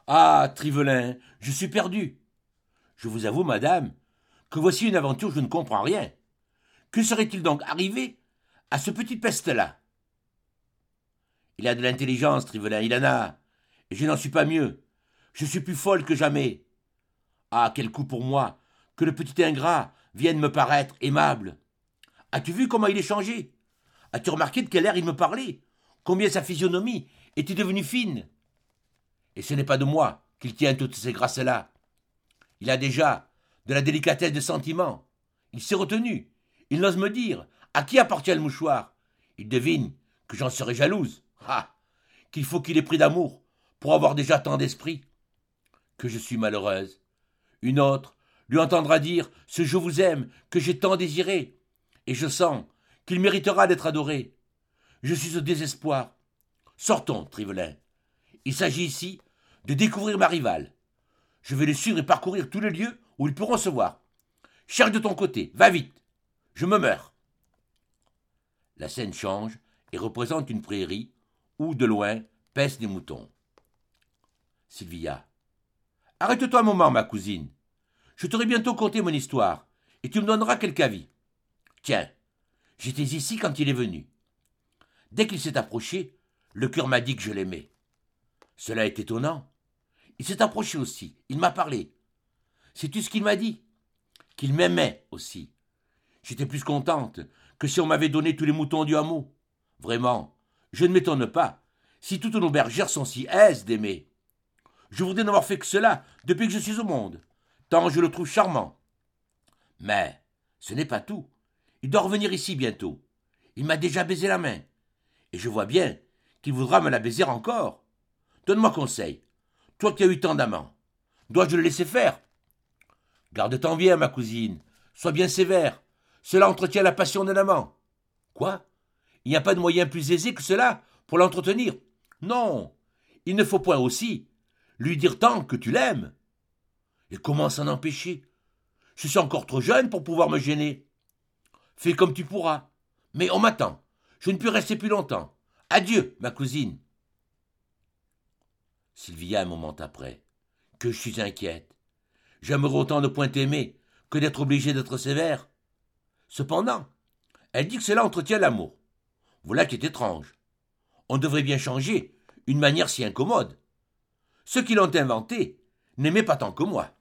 Ah, Trivelin, je suis perdu. Je vous avoue, madame, que voici une aventure où je ne comprends rien. Que serait-il donc arrivé à ce petit peste-là? Il a de l'intelligence, Trivelin, il en a. Et je n'en suis pas mieux. Je suis plus folle que jamais. Ah, quel coup pour moi que le petit ingrat vienne me paraître aimable. As-tu vu comment il est changé? As-tu remarqué de quel air il me parlait? Combien sa physionomie était devenue fine? Et ce n'est pas de moi qu'il tient toutes ces grâces-là. Il a déjà de la délicatesse de sentiment. Il s'est retenu. Il n'ose me dire à qui appartient le mouchoir. Il devine que j'en serai jalouse. Ah, qu'il faut qu'il ait pris d'amour pour avoir déjà tant d'esprit. Que je suis malheureuse. Une autre lui entendra dire ce je vous aime que j'ai tant désiré. Et je sens qu'il méritera d'être adoré. Je suis au désespoir. Sortons, Trivelin. Il s'agit ici de découvrir ma rivale. Je vais le suivre et parcourir tous les lieux où ils pourront se voir. Cherche de ton côté, va vite. Je me meurs. La scène change et représente une prairie où, de loin, paissent des moutons. Sylvia. Arrête-toi un moment, ma cousine. Je t'aurai bientôt conté mon histoire, et tu me donneras quelque avis. Tiens, j'étais ici quand il est venu. Dès qu'il s'est approché, le cœur m'a dit que je l'aimais. Cela est étonnant. Il s'est approché aussi, il m'a parlé. Sais-tu ce qu'il m'a dit? Qu'il m'aimait aussi. J'étais plus contente que si on m'avait donné tous les moutons du hameau. Vraiment, je ne m'étonne pas si toutes nos bergères sont si aises d'aimer. Je voudrais n'avoir fait que cela depuis que je suis au monde, tant je le trouve charmant. Mais ce n'est pas tout. Il doit revenir ici bientôt. Il m'a déjà baisé la main. Et je vois bien qu'il voudra me la baiser encore. Donne-moi conseil. Toi qui as eu tant d'amants, dois-je le laisser faire? Garde-t'en bien, ma cousine. Sois bien sévère. Cela entretient la passion d'un amant. Quoi? Il n'y a pas de moyen plus aisé que cela pour l'entretenir? Non. Il ne faut point aussi lui dire tant que tu l'aimes. Et comment s'en empêcher? Je suis encore trop jeune pour pouvoir me gêner. Fais comme tu pourras. Mais on m'attend. Je ne puis rester plus longtemps. Adieu, ma cousine. Sylvia, un moment après. Que je suis inquiète. J'aimerais autant ne point aimer que d'être obligé d'être sévère. Cependant, elle dit que cela entretient l'amour. Voilà qui est étrange. On devrait bien changer une manière si incommode. Ceux qui l'ont inventé n'aimaient pas tant que moi.